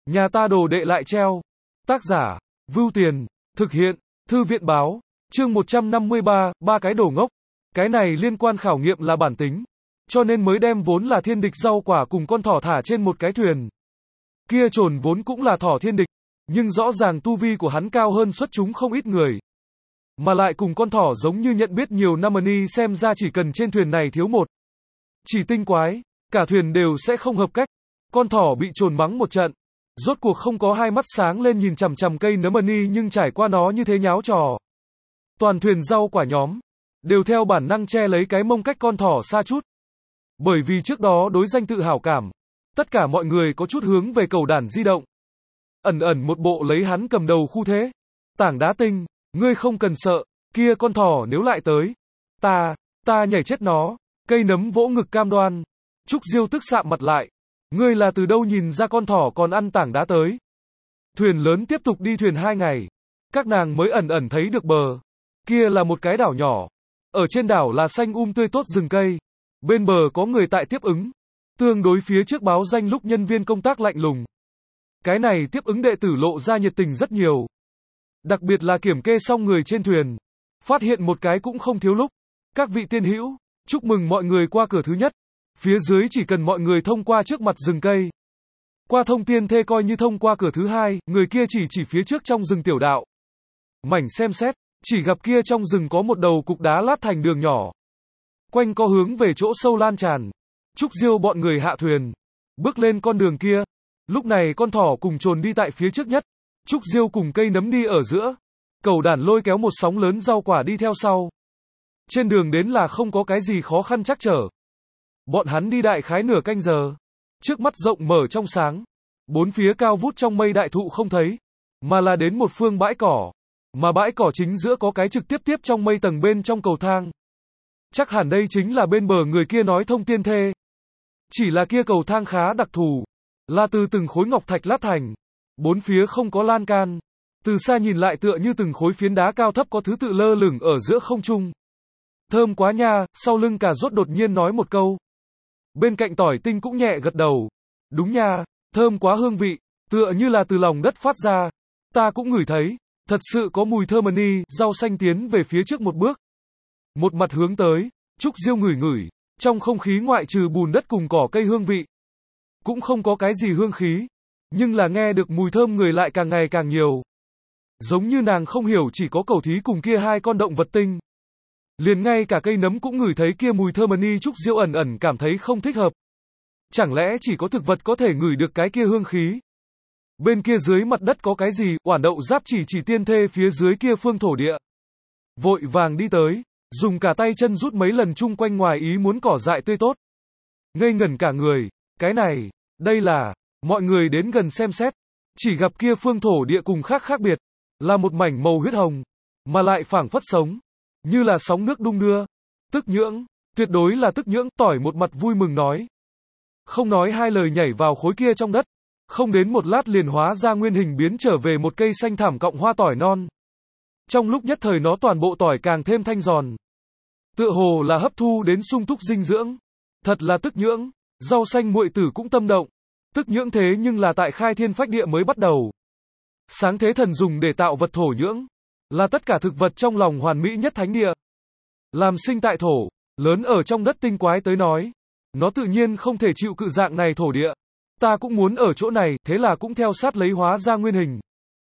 Nhà ta đồ đệ lại treo. Tác giả, Vưu Tiền, thực hiện, Thư viện báo, chương 153, ba cái đồ ngốc. Cái này liên quan khảo nghiệm là bản tính, cho nên mới đem vốn là thiên địch rau quả cùng con thỏ thả trên một cái thuyền. Kia trồn vốn cũng là thỏ thiên địch, nhưng rõ ràng tu vi của hắn cao hơn xuất chúng không ít người. Mà lại cùng con thỏ giống như nhận biết nhiều năm ni, xem ra chỉ cần trên thuyền này thiếu một chỉ tinh quái, cả thuyền đều sẽ không hợp cách. Con thỏ bị trồn mắng một trận, rốt cuộc không có hai mắt sáng lên nhìn chằm chằm cây nấm ni, nhưng trải qua nó như thế nháo trò. Toàn thuyền rau quả nhóm đều theo bản năng che lấy cái mông cách con thỏ xa chút. Bởi vì trước đó đối danh tự hảo cảm, tất cả mọi người có chút hướng về cầu đàn di động. Ẩn ẩn một bộ lấy hắn cầm đầu khu thế. Tảng đá tinh, ngươi không cần sợ, kia con thỏ nếu lại tới, ta nhảy chết nó. Cây nấm vỗ ngực cam đoan. Trúc Diêu tức sạm mặt lại. Ngươi là từ đâu nhìn ra con thỏ còn ăn tảng đá tới? Thuyền lớn tiếp tục đi thuyền 2 ngày. Các nàng mới ẩn ẩn thấy được bờ. Kia là một cái đảo nhỏ. Ở trên đảo là xanh tươi tốt rừng cây. Bên bờ có người tại tiếp ứng. Tương đối phía trước báo danh lúc nhân viên công tác lạnh lùng. Cái này tiếp ứng đệ tử lộ ra nhiệt tình rất nhiều. Đặc biệt là kiểm kê xong người trên thuyền. Phát hiện một cái cũng không thiếu lúc. Các vị tiên hữu, chúc mừng mọi người qua cửa thứ nhất. Phía dưới chỉ cần mọi người thông qua trước mặt rừng cây. Qua thông tiên thê coi như thông qua cửa thứ hai, người kia chỉ phía trước trong rừng tiểu đạo. Mảnh xem xét, chỉ gặp kia trong rừng có một đầu cục đá lát thành đường nhỏ. Quanh co hướng về chỗ sâu lan tràn. Trúc Diêu bọn người hạ thuyền, bước lên con đường kia. Lúc này con thỏ cùng trồn đi tại phía trước nhất. Trúc Diêu cùng cây nấm đi ở giữa. Cầu đàn lôi kéo một sóng lớn rau quả đi theo sau. Trên đường đến là không có cái gì khó khăn trắc trở. Bọn hắn đi đại khái nửa canh giờ. Trước mắt rộng mở trong sáng. Bốn phía cao vút trong mây đại thụ không thấy. Mà là đến một phương bãi cỏ. Mà bãi cỏ chính giữa có cái trực tiếp trong mây tầng bên trong cầu thang. Chắc hẳn đây chính là bên bờ người kia nói thông tiên thê. Chỉ là kia cầu thang khá đặc thù. Là từ từng khối ngọc thạch lát thành. Bốn phía không có lan can. Từ xa nhìn lại tựa như từng khối phiến đá cao thấp có thứ tự lơ lửng ở giữa không trung. Thơm quá nha, sau lưng Cà Rốt đột nhiên nói một câu. Bên cạnh Tỏi Tinh cũng nhẹ gật đầu. Đúng nha, thơm quá hương vị, tựa như là từ lòng đất phát ra. Ta cũng ngửi thấy, thật sự có mùi thơm ni. Rau xanh tiến về phía trước một bước. Một mặt hướng tới, Trúc Diêu ngửi, trong không khí ngoại trừ bùn đất cùng cỏ cây hương vị. Cũng không có cái gì hương khí, nhưng là nghe được mùi thơm người lại càng ngày càng nhiều. Giống như nàng không hiểu chỉ có cẩu thí cùng kia hai con động vật tinh. Liền ngay cả cây nấm cũng ngửi thấy kia mùi thơm ni. Trúc Diêu ẩn cảm thấy không thích hợp. Chẳng lẽ chỉ có thực vật có thể ngửi được cái kia hương khí? Bên kia dưới mặt đất có cái gì? Oản Đậu Giáp chỉ tiên thê phía dưới kia phương thổ địa. Vội vàng đi tới, dùng cả tay chân rút mấy lần chung quanh ngoài ý muốn cỏ dại tươi tốt. Ngây ngẩn cả người, cái này, đây là, mọi người đến gần xem xét. Chỉ gặp kia phương thổ địa cùng khác biệt. Là một mảnh màu huyết hồng, mà lại phảng phất sống. Như là sóng nước đung đưa. Tức nhưỡng, tuyệt đối là tức nhưỡng. Tỏi một mặt vui mừng nói. Không nói hai lời nhảy vào khối kia trong đất. Không đến một lát liền hóa ra nguyên hình biến trở về một cây xanh thảm cọng hoa tỏi non. Trong lúc nhất thời nó toàn bộ tỏi càng thêm thanh giòn. Tựa hồ là hấp thu đến sung túc dinh dưỡng. Thật là tức nhưỡng. Rau xanh muội tử cũng tâm động. Tức nhưỡng thế nhưng là tại khai thiên phách địa mới bắt đầu. Sáng thế thần dùng để tạo vật thổ nhưỡng. Là tất cả thực vật trong lòng hoàn mỹ nhất thánh địa. Làm sinh tại thổ, lớn ở trong đất tinh quái tới nói. Nó tự nhiên không thể chịu cự dạng này thổ địa. Ta cũng muốn ở chỗ này, thế là cũng theo sát lấy hóa ra nguyên hình.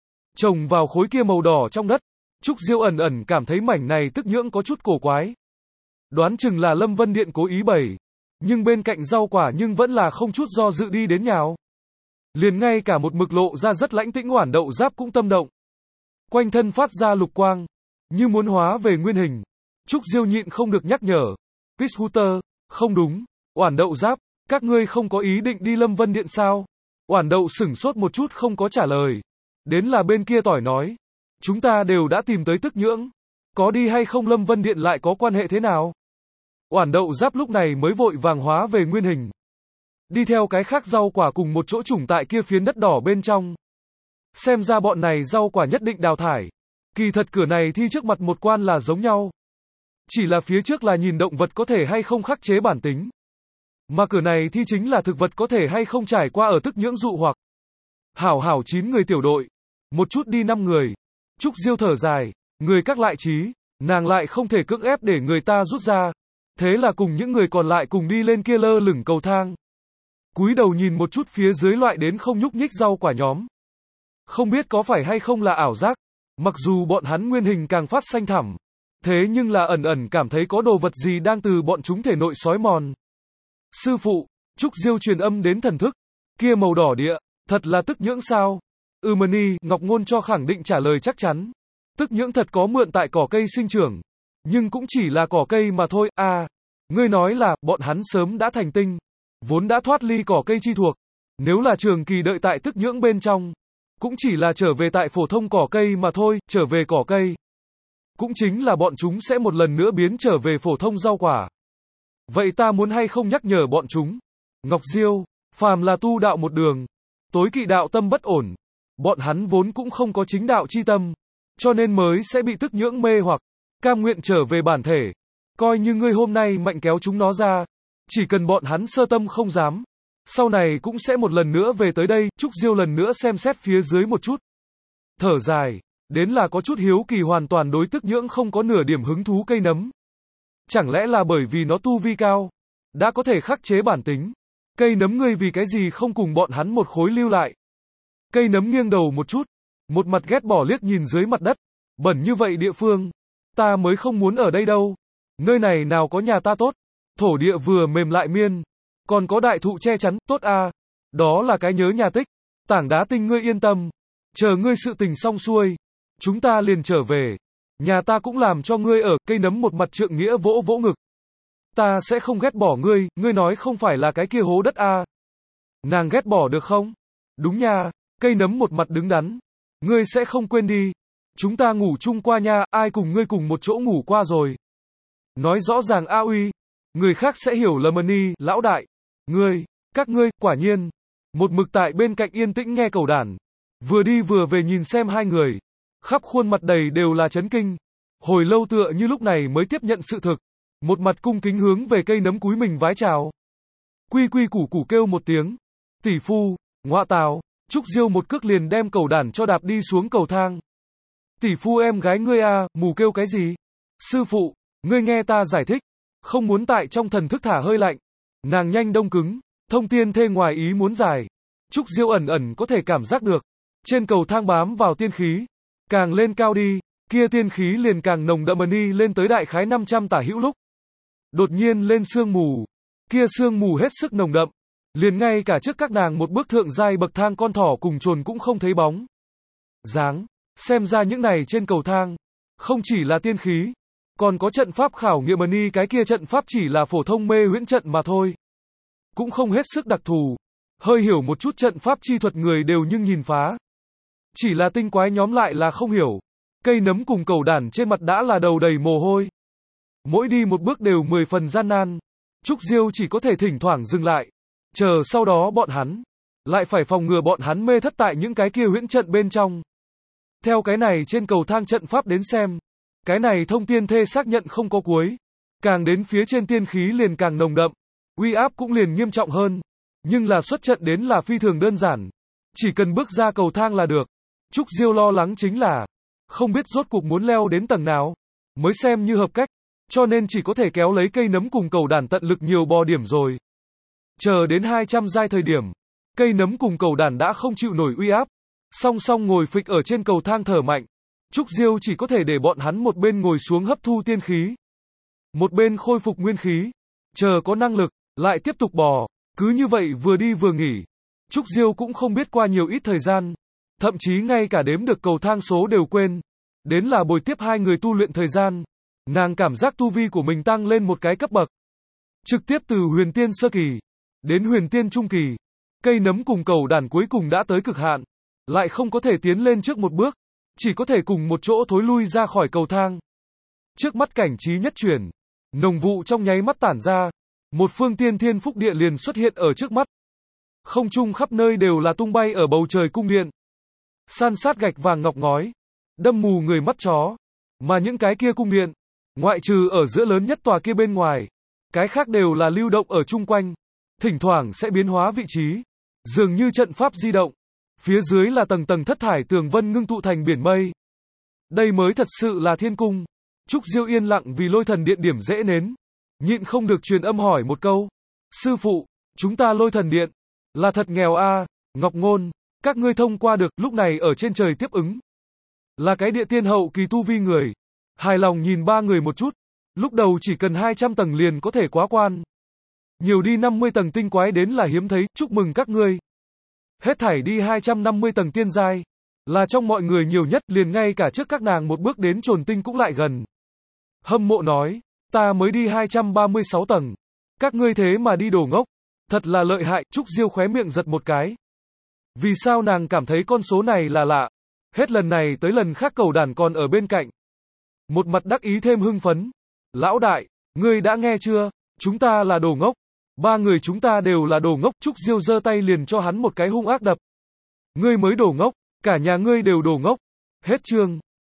Trồng vào khối kia màu đỏ trong đất. Trúc Diêu ẩn cảm thấy mảnh này tức nhưỡng có chút cổ quái. Đoán chừng là Lâm Vân Điện cố ý bày. Nhưng bên cạnh rau quả nhưng vẫn là không chút do dự đi đến nhào. Liền ngay cả một mực lộ ra rất lãnh tĩnh Oản Đậu Giáp cũng tâm động. Quanh thân phát ra lục quang, như muốn hóa về nguyên hình. Trúc Diêu nhịn không được nhắc nhở. Pishooter, không đúng, Oản Đậu Giáp, các ngươi không có ý định đi Lâm Vân Điện sao? Oản Đậu sửng sốt một chút không có trả lời. Đến là bên kia Tỏi nói. Chúng ta đều đã tìm tới tức nhưỡng. Có đi hay không Lâm Vân Điện lại có quan hệ thế nào? Oản Đậu Giáp lúc này mới vội vàng hóa về nguyên hình. Đi theo cái khác rau quả cùng một chỗ trùng tại kia phiến đất đỏ bên trong. Xem ra bọn này rau quả nhất định đào thải. Kỳ thật cửa này thi trước mặt một quan là giống nhau. Chỉ là phía trước là nhìn động vật có thể hay không khắc chế bản tính. Mà cửa này thi chính là thực vật có thể hay không trải qua ở tức nhưỡng dụ hoặc. Hảo hảo 9 người tiểu đội. Một chút đi 5 người. Trúc Diêu thở dài. Người các lại trí. Nàng lại không thể cưỡng ép để người ta rút ra. Thế là cùng những người còn lại cùng đi lên kia lơ lửng cầu thang. Cúi đầu nhìn một chút phía dưới loại đến không nhúc nhích rau quả nhóm. Không biết có phải hay không là ảo giác. Mặc dù bọn hắn nguyên hình càng phát xanh thẳm. Thế nhưng là ẩn ẩn cảm thấy có đồ vật gì đang từ bọn chúng thể nội xói mòn. Sư phụ, Trúc Diêu truyền âm đến thần thức. Kia màu đỏ địa, thật là tức nhưỡng sao? Mani, Ngọc Ngôn cho khẳng định trả lời chắc chắn. Tức nhưỡng thật có mượn tại cỏ cây sinh trưởng. Nhưng cũng chỉ là cỏ cây mà thôi. À, ngươi nói là, bọn hắn sớm đã thành tinh. Vốn đã thoát ly cỏ cây chi thuộc. Nếu là trường kỳ đợi tại tức nhưỡng bên trong. Cũng chỉ là trở về tại phổ thông cỏ cây mà thôi, trở về cỏ cây. Cũng chính là bọn chúng sẽ một lần nữa biến trở về phổ thông rau quả. Vậy ta muốn hay không nhắc nhở bọn chúng? Ngọc Diêu, phàm là tu đạo một đường. Tối kỵ đạo tâm bất ổn. Bọn hắn vốn cũng không có chính đạo chi tâm. Cho nên mới sẽ bị tức nhưỡng mê hoặc. Cam nguyện trở về bản thể. Coi như ngươi hôm nay mạnh kéo chúng nó ra. Chỉ cần bọn hắn sơ tâm không dám. Sau này cũng sẽ một lần nữa về tới đây. Trúc Diêu lần nữa xem xét phía dưới một chút. Thở dài. Đến là có chút hiếu kỳ hoàn toàn đối tức nhưỡng không có nửa điểm hứng thú cây nấm. Chẳng lẽ là bởi vì nó tu vi cao. Đã có thể khắc chế bản tính. Cây nấm ngươi vì cái gì không cùng bọn hắn một khối lưu lại. Cây nấm nghiêng đầu một chút. Một mặt ghét bỏ liếc nhìn dưới mặt đất. Bẩn như vậy địa phương. Ta mới không muốn ở đây đâu. Nơi này nào có nhà ta tốt. Thổ địa vừa mềm lại miên. Còn có đại thụ che chắn, tốt à. Đó là cái nhớ nhà tích. Tảng đá tinh ngươi yên tâm. Chờ ngươi sự tình xong xuôi. Chúng ta liền trở về. Nhà ta cũng làm cho ngươi ở. Cây nấm một mặt trượng nghĩa vỗ vỗ ngực. Ta sẽ không ghét bỏ ngươi. Ngươi nói không phải là cái kia hố đất à. Nàng ghét bỏ được không? Đúng nha. Cây nấm một mặt đứng đắn. Ngươi sẽ không quên đi. Chúng ta ngủ chung qua nha. Ai cùng ngươi cùng một chỗ ngủ qua rồi. Nói rõ ràng A Uy. Người khác sẽ hiểu là Mani, lão đại. Ngươi, các ngươi, quả nhiên. Một mực tại bên cạnh yên tĩnh nghe cầu đàn. Vừa đi vừa về nhìn xem hai người. Khắp khuôn mặt đầy đều là chấn kinh. Hồi lâu tựa như lúc này mới tiếp nhận sự thực. Một mặt cung kính hướng về cây nấm cúi mình vái chào. Quy quy củ củ kêu một tiếng. Tỷ phu, ngọa tào. Trúc Diêu một cước liền đem cầu đàn cho đạp đi xuống cầu thang. Tỷ phu em gái ngươi à, mù kêu cái gì? Sư phụ, ngươi nghe ta giải thích. Không muốn tại trong thần thức thả hơi lạnh. Nàng nhanh đông cứng. Thông tiên thê ngoài ý muốn giải. Trúc Diêu ẩn ẩn có thể cảm giác được. Trên cầu thang bám vào tiên khí. Càng lên cao đi. Kia tiên khí liền càng nồng đậm đi lên tới đại khái 500 tả hữu lúc. Đột nhiên lên sương mù. Kia sương mù hết sức nồng đậm. Liền ngay cả trước các nàng một bước thượng giai bậc thang con thỏ cùng trồn cũng không thấy bóng dáng. Xem ra những này trên cầu thang. Không chỉ là tiên khí. Còn có trận pháp khảo nghiệm ni, cái kia trận pháp chỉ là phổ thông mê huyễn trận mà thôi. Cũng không hết sức đặc thù. Hơi hiểu một chút trận pháp chi thuật người đều nhưng nhìn phá. Chỉ là tinh quái nhóm lại là không hiểu. Cây nấm cùng cầu đàn trên mặt đã là đầu đầy mồ hôi. Mỗi đi một bước đều 10 phần gian nan. Trúc Diêu chỉ có thể thỉnh thoảng dừng lại. Chờ sau đó bọn hắn. Lại phải phòng ngừa bọn hắn mê thất tại những cái kia huyễn trận bên trong. Theo cái này trên cầu thang trận pháp đến xem. Cái này thông tiên thê xác nhận không có cuối. Càng đến phía trên tiên khí liền càng nồng đậm. Uy áp cũng liền nghiêm trọng hơn. Nhưng là xuất trận đến là phi thường đơn giản. Chỉ cần bước ra cầu thang là được. Trúc Diêu lo lắng chính là. Không biết rốt cuộc muốn leo đến tầng nào. Mới xem như hợp cách. Cho nên chỉ có thể kéo lấy cây nấm cùng cầu đàn tận lực nhiều bò điểm rồi. Chờ đến 200 giai thời điểm. Cây nấm cùng cầu đàn đã không chịu nổi uy áp. Song song ngồi phịch ở trên cầu thang thở mạnh. Trúc Diêu chỉ có thể để bọn hắn một bên ngồi xuống hấp thu tiên khí. Một bên khôi phục nguyên khí. Chờ có năng lực, lại tiếp tục bò. Cứ như vậy vừa đi vừa nghỉ. Trúc Diêu cũng không biết qua nhiều ít thời gian. Thậm chí ngay cả đếm được cầu thang số đều quên. Đến là bồi tiếp hai người tu luyện thời gian. Nàng cảm giác tu vi của mình tăng lên một cái cấp bậc. Trực tiếp từ huyền tiên sơ kỳ. Đến huyền tiên trung kỳ. Cây nấm cùng cầu đàn cuối cùng đã tới cực hạn. Lại không có thể tiến lên trước một bước. Chỉ có thể cùng một chỗ thối lui ra khỏi cầu thang. Trước mắt cảnh trí nhất chuyển. Nồng vụ trong nháy mắt tản ra. Một phương tiên thiên phúc địa liền xuất hiện ở trước mắt. Không trung khắp nơi đều là tung bay ở bầu trời cung điện. San sát gạch vàng ngọc ngói. Đâm mù người mắt chó. Mà những cái kia cung điện. Ngoại trừ ở giữa lớn nhất tòa kia bên ngoài. Cái khác đều là lưu động ở chung quanh. Thỉnh thoảng sẽ biến hóa vị trí. Dường như trận pháp di động. Phía dưới là tầng tầng thất thải tường vân ngưng tụ thành biển mây. Đây mới thật sự là thiên cung. Trúc Diêu yên lặng vì Lôi Thần Điện điểm rễ nến. Nhịn không được truyền âm hỏi một câu. Sư phụ, chúng ta Lôi Thần Điện, là thật nghèo a. Ngọc Ngôn, các ngươi thông qua được, lúc này ở trên trời tiếp ứng. Là cái địa tiên hậu kỳ tu vi người. Hài lòng nhìn ba người một chút. Lúc đầu chỉ cần 200 tầng liền có thể quá quan. Nhiều đi 50 tầng tinh quái đến là hiếm thấy, chúc mừng các ngươi. Hết thảy đi 250 tầng tiên giai. Là trong mọi người nhiều nhất, liền ngay cả trước các nàng một bước đến Trồn Tinh cũng lại gần. Hâm mộ nói, ta mới đi 236 tầng. Các ngươi thế mà đi đồ ngốc. Thật là lợi hại, Trúc Diêu khóe miệng giật một cái. Vì sao nàng cảm thấy con số này là lạ? Hết lần này tới lần khác Cẩu Đản còn ở bên cạnh. Một mặt đắc ý thêm hưng phấn. Lão đại, ngươi đã nghe chưa? Chúng ta là đồ ngốc. Ba người chúng ta đều là đồ ngốc. Trúc Diêu giơ tay liền cho hắn một cái hung ác đập. Ngươi mới đồ ngốc, cả nhà ngươi đều đồ ngốc. Hết chương.